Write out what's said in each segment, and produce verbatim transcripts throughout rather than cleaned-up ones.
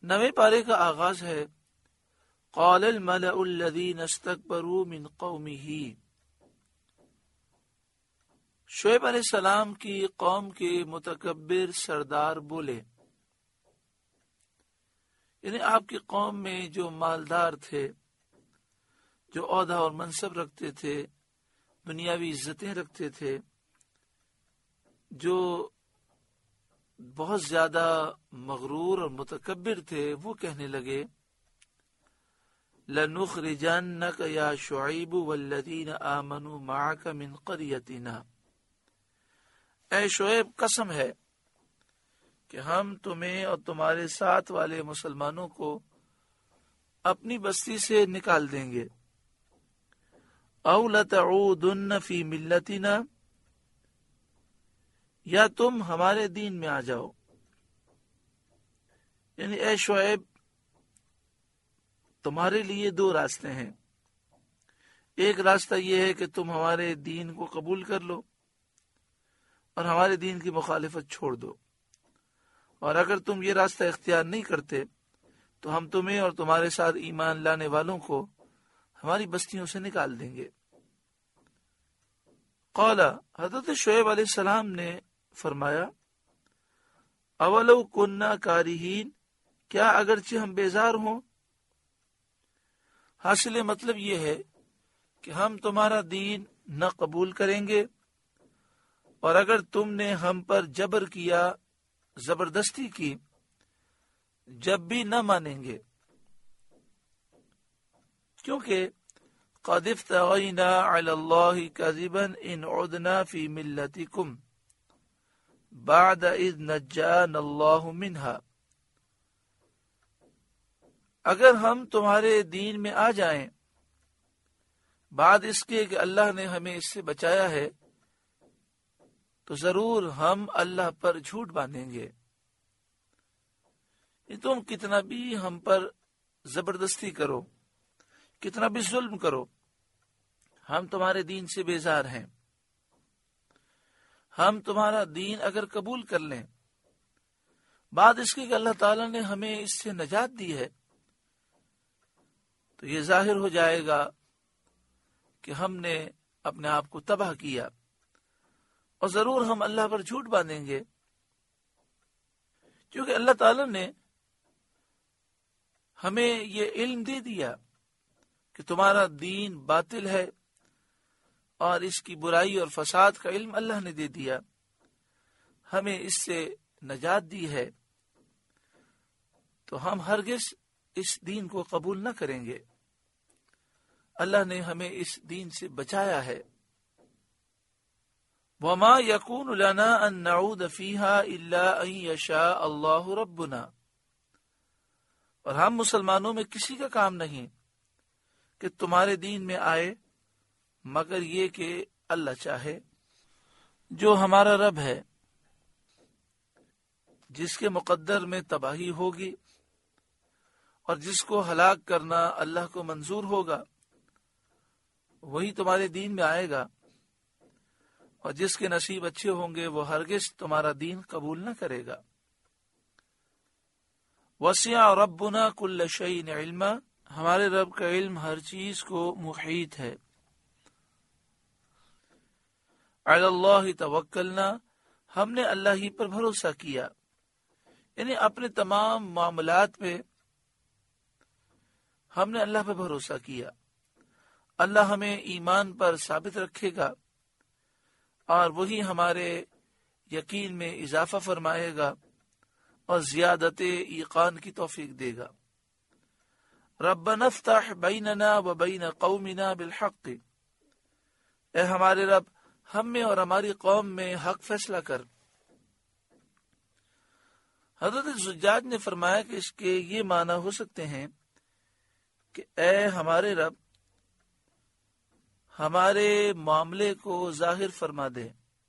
نویں پارے کا آغاز ہے قال الملأ الذین استکبروا من قومہ۔ شعیب علیہ السلام کی قوم کے متکبر سردار بولے، یعنی آپ کی قوم میں جو مالدار تھے، جو عہدہ اور منصب رکھتے تھے، دنیاوی عزتیں رکھتے تھے، جو بہت زیادہ مغرور اور متکبر تھے، وہ کہنے لگے لَنُخْرِجَنَّكَ يَا شُعَيْبُ وَالَّذِينَ آمَنُوا مَعَكَ مِنْ قَرْيَتِنَا۔ اے شعیب، قسم ہے کہ ہم تمہیں اور تمہارے ساتھ والے مسلمانوں کو اپنی بستی سے نکال دیں گے۔ اَوْ لَتَعُودُنَّ فِي مِلَّتِنَا، یا تم ہمارے دین میں آ جاؤ۔ یعنی اے شعیب، تمہارے لیے دو راستے ہیں۔ ایک راستہ یہ ہے کہ تم ہمارے دین کو قبول کر لو اور ہمارے دین کی مخالفت چھوڑ دو، اور اگر تم یہ راستہ اختیار نہیں کرتے تو ہم تمہیں اور تمہارے ساتھ ایمان لانے والوں کو ہماری بستیوں سے نکال دیں گے۔ قال، حضرت شعیب علیہ السلام نے فرمایا اولو کننا کارہین، کیا اگرچہ ہم بیزار ہوں؟ حاصل مطلب یہ ہے کہ ہم تمہارا دین نہ قبول کریں گے، اور اگر تم نے ہم پر جبر کیا، زبردستی کی، جب بھی نہ مانیں گے، کیونکہ قد افتغینا علی اللہ کذبا ان عدنا فی ملتکم بعد اذ نجانا اللہ منہا۔ اگر ہم تمہارے دین میں آ جائیں بعد اس کے کہ اللہ نے ہمیں اس سے بچایا ہے، تو ضرور ہم اللہ پر جھوٹ باندھیں گے۔ تم کتنا بھی ہم پر زبردستی کرو، کتنا بھی ظلم کرو، ہم تمہارے دین سے بیزار ہیں۔ ہم تمہارا دین اگر قبول کر لیں بعد اس کے کہ اللہ تعالیٰ نے ہمیں اس سے نجات دی ہے، تو یہ ظاہر ہو جائے گا کہ ہم نے اپنے آپ کو تباہ کیا، اور ضرور ہم اللہ پر جھوٹ باندھیں گے، کیونکہ اللہ تعالیٰ نے ہمیں یہ علم دے دیا کہ تمہارا دین باطل ہے، اور اس کی برائی اور فساد کا علم اللہ نے دے دیا، ہمیں اس سے نجات دی ہے، تو ہم ہرگز اس دین کو قبول نہ کریں گے۔ اللہ نے ہمیں اس دین سے بچایا ہے۔ وَمَا يَكُونُ لَنَا أَن نَّعُودَ فِيهَا إِلَّا أَن يَشَاءَ اللَّهُ رَبُّنَا، اور ہم مسلمانوں میں کسی کا کام نہیں کہ تمہارے دین میں آئے مگر یہ کہ اللہ چاہے۔ جو ہمارا رب ہے، جس کے مقدر میں تباہی ہوگی اور جس کو ہلاک کرنا اللہ کو منظور ہوگا، وہی تمہارے دین میں آئے گا، اور جس کے نصیب اچھے ہوں گے وہ ہرگز تمہارا دین قبول نہ کرے گا۔ وسع ربنا کل شیء علما، ہمارے رب کا علم ہر چیز کو محیط ہے۔ علی اللہ توکلنا، ہم نے اللہ ہی پر بھروسہ کیا، یعنی اپنے تمام معاملات میں ہم نے اللہ پر بھروسہ کیا۔ اللہ ہمیں ایمان پر ثابت رکھے گا، اور وہی ہمارے یقین میں اضافہ فرمائے گا اور زیادت ایقان کی توفیق دے گا۔ ربنا افتح بیننا و بین قومنا بالحق، اے ہمارے رب، ہم میں اور ہماری قوم میں حق فیصلہ کر۔ حضرت زجاج نے فرمایا کہ اس کے یہ معنی ہو سکتے ہیں کہ اے ہمارے رب، ہمارے معاملے کو ظاہر فرما دے۔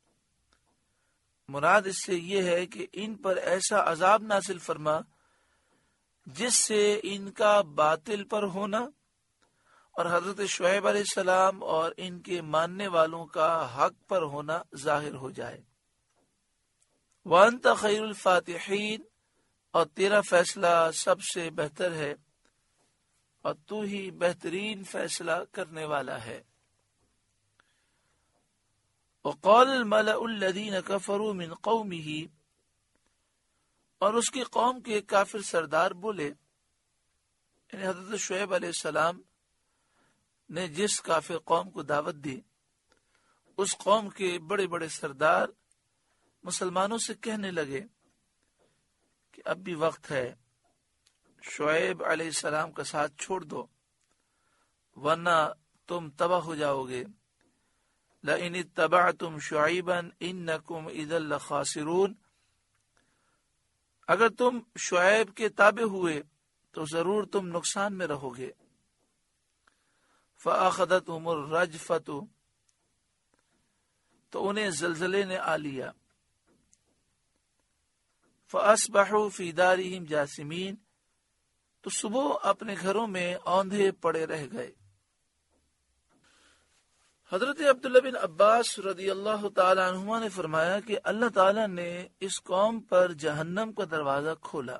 مراد اس سے یہ ہے کہ ان پر ایسا عذاب نازل فرما جس سے ان کا باطل پر ہونا اور حضرت شعیب علیہ السلام اور ان کے ماننے والوں کا حق پر ہونا ظاہر ہو جائے۔ وَأَنْتَ خَيْرُ الْفَاتِحِينَ، اور تیرا فیصلہ سب سے بہتر ہے اور تو ہی بہترین فیصلہ کرنے والا ہے۔ وقال الملأ الذين كفروا من قومه، اور اس کی قوم کے کافر سردار بولے، یعنی حضرت شعیب علیہ السلام نے جس کافر قوم کو دعوت دی، اس قوم کے بڑے بڑے سردار مسلمانوں سے کہنے لگے کہ اب بھی وقت ہے، شعیب علیہ السلام کا ساتھ چھوڑ دو ورنہ تم تباہ ہو جاؤ گے۔ لَإِنِ اتَّبَعْتُمْ شُعَيْبًا إِنَّكُمْ إِذًا لَخَاسِرُونَ، اگر تم شعیب کے تابع ہوئے تو ضرور تم نقصان میں رہو گے۔ فَأَخَذَتْهُمُ الرَّجْفَةُ، تو انہیں زلزلے نے آ لیا۔ فَأَصْبَحُوا فِي دَارِهِمْ جَاثِمِينَ، تو صبح اپنے گھروں میں اوندھے پڑے رہ گئے۔ حضرت عبداللہ بن عباس رضی اللہ تعالی عنہما نے فرمایا کہ اللہ تعالی نے اس قوم پر جہنم کا دروازہ کھولا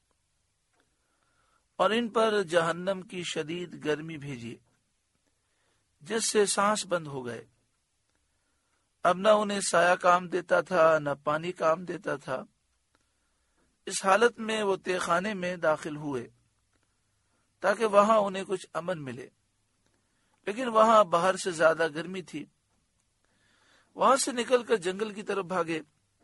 اور ان پر جہنم کی شدید گرمی بھیجی، جس سے سانس بند ہو گئے۔ اب نہ انہیں سایہ کام دیتا تھا نہ پانی کام دیتا تھا۔ اس حالت میں وہ تہ خانے میں داخل ہوئے تاکہ وہاں انہیں کچھ امن ملے، لیکن وہاں باہر سے زیادہ گرمی تھی۔ وہاں سے نکل کر جنگل کی طرف بھاگے۔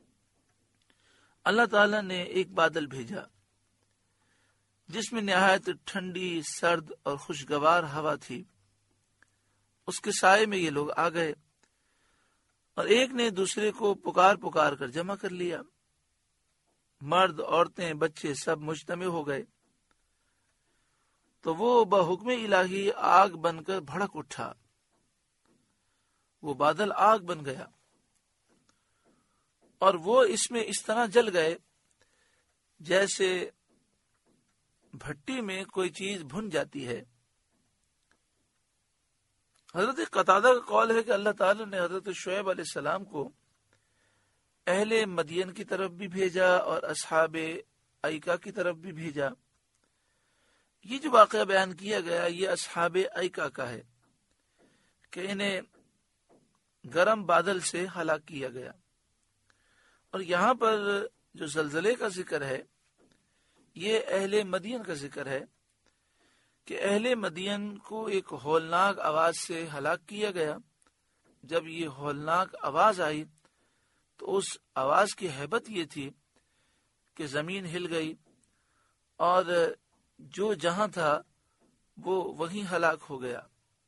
اللہ تعالیٰ نے ایک بادل بھیجا جس میں نہایت ٹھنڈی، سرد اور خوشگوار ہوا تھی۔ اس کے سائے میں یہ لوگ آ گئے اور ایک نے دوسرے کو پکار پکار کر جمع کر لیا۔ مرد، عورتیں، بچے سب مجتمع ہو گئے تو وہ بحکم الہی آگ بن کر بھڑک اٹھا۔ وہ بادل آگ بن گیا اور وہ اس میں اس طرح جل گئے جیسے بھٹی میں کوئی چیز بھن جاتی ہے۔ حضرت قتادہ کا قول ہے کہ اللہ تعالیٰ نے حضرت شعیب علیہ السلام کو اہل مدین کی طرف بھی بھیجا اور اصحاب ایکا کی طرف بھی بھیجا۔ یہ جو واقعہ بیان کیا گیا یہ اصحاب ایکا کا ہے کہ انہیں گرم بادل سے ہلاک کیا گیا۔ اور یہاں پر جو زلزلے کا ذکر ہے یہ اہل مدین کا ذکر ہے کہ اہل مدین کو ایک ہولناک آواز سے ہلاک کیا گیا۔ جب یہ ہولناک آواز آئی تو اس آواز کی ہیبت یہ تھی کہ زمین ہل گئی اور جو جہاں تھا وہ وہیں ہلاک ہو گیا۔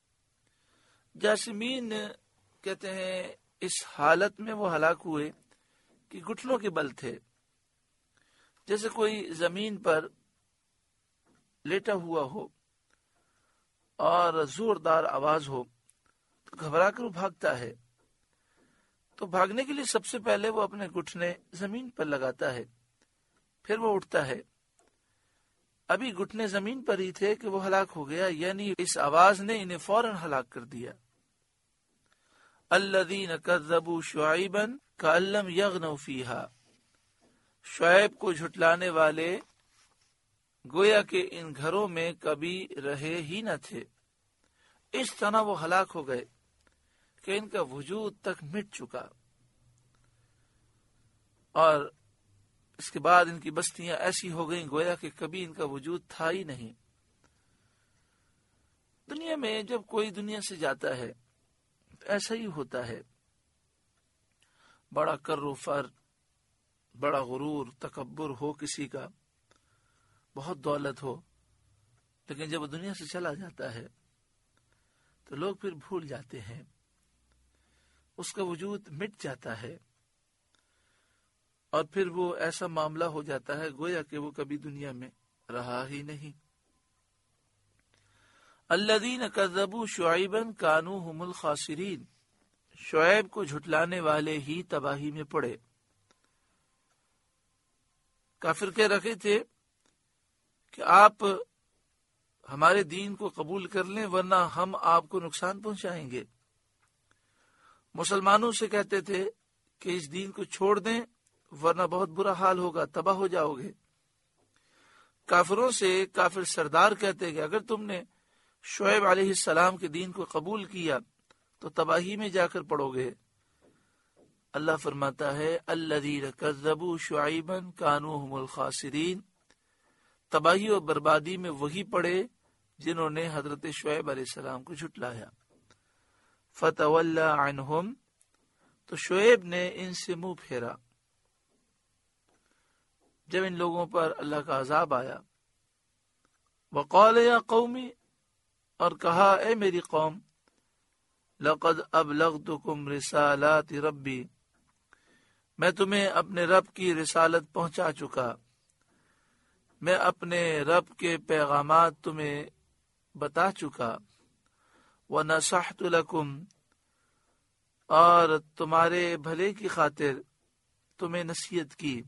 جاسمین کہتے ہیں اس حالت میں وہ ہلاک ہوئے کہ گھٹنوں کے بل تھے، جیسے کوئی زمین پر لیٹا ہوا ہو اور زوردار آواز ہو تو گھبرا کر وہ بھاگتا ہے، تو بھاگنے کے لیے سب سے پہلے وہ اپنے گھٹنے زمین پر لگاتا ہے، پھر وہ اٹھتا ہے۔ ابھی گھٹنے زمین پر ہی تھے کہ وہ ہلاک ہو گیا، یعنی اس آواز نے انہیں فوراً ہلاک کر دیا۔ الذین کذبوا شعیبا کأن لم یغنوا فیہا، شعیب کو جھٹلانے والے گویا کہ ان گھروں میں کبھی رہے ہی نہ تھے۔ اس طرح وہ ہلاک ہو گئے کہ ان کا وجود تک مٹ چکا، اور اس کے بعد ان کی بستیاں ایسی ہو گئیں گویا کہ کبھی ان کا وجود تھا ہی نہیں۔ دنیا میں جب کوئی دنیا سے جاتا ہے تو ایسا ہی ہوتا ہے، بڑا کر و فر، بڑا غرور، تکبر ہو کسی کا، بہت دولت ہو، لیکن جب وہ دنیا سے چلا جاتا ہے تو لوگ پھر بھول جاتے ہیں، اس کا وجود مٹ جاتا ہے، اور پھر وہ ایسا معاملہ ہو جاتا ہے گویا کہ وہ کبھی دنیا میں رہا ہی نہیں۔ الذین کذبوا شعیبا کانوا هم الخاسرین، شعیب کو جھٹلانے والے ہی تباہی میں پڑے۔ کافر کہہ رکھے تھے کہ آپ ہمارے دین کو قبول کر لیں ورنہ ہم آپ کو نقصان پہنچائیں گے۔ مسلمانوں سے کہتے تھے کہ اس دین کو چھوڑ دیں ورنہ بہت برا حال ہوگا، تباہ ہو جاؤ گے۔ کافروں سے کافر سردار کہتے کہ اگر تم نے شعیب علیہ السلام کے دین کو قبول کیا تو تباہی میں جا کر پڑو گے۔ اللہ فرماتا ہے الذین کذبوا شعیبا کانوا هم الخاسرین، تباہی اور بربادی میں وہی پڑے جنہوں نے حضرت شعیب علیہ السلام کو جھٹلایا۔ فتولی عنہم، تو شعیب نے ان سے منہ پھیرا جب ان لوگوں پر اللہ کا عذاب آیا۔ وقال یا قومی، اور کہا اے میری قوم، لقد ابلغتکم رسالات ربی، میں تمہیں اپنے رب کی رسالت پہنچا چکا، میں اپنے رب کے پیغامات تمہیں بتا چکا۔ وَنَصَحْتُ لَكُمْ، اور تمہارے بھلے کی خاطر تمہیں نصیحت کی،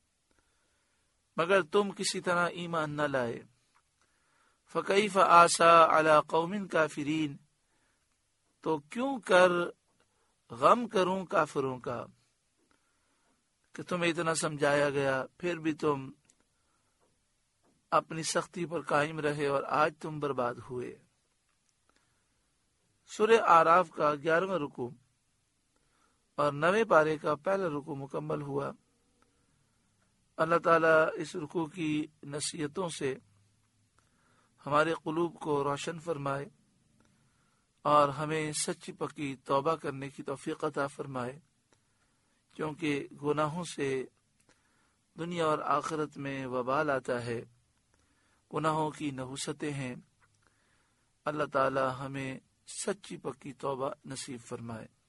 مگر تم کسی طرح ایمان نہ لائے۔ فَكَيْفَ آسَىٰ عَلَىٰ قَوْمٍ كَافِرِينَ، تو کیوں کر غم کروں کافروں کا، کہ تمہیں اتنا سمجھایا گیا پھر بھی تم اپنی سختی پر قائم رہے اور آج تم برباد ہوئے۔ سورہ اعراف کا گیارہواں رکوع اور نویں پارے کا پہلا رکوع مکمل ہوا۔ اللہ تعالیٰ اس رکوع کی نصیحتوں سے ہمارے قلوب کو روشن فرمائے اور ہمیں سچی پکی توبہ کرنے کی توفیق عطا فرمائے، کیونکہ گناہوں سے دنیا اور آخرت میں وبال آتا ہے، گناہوں کی نحوستیں ہیں۔ اللہ تعالی ہمیں سچی پکی توبہ نصیب فرمائے۔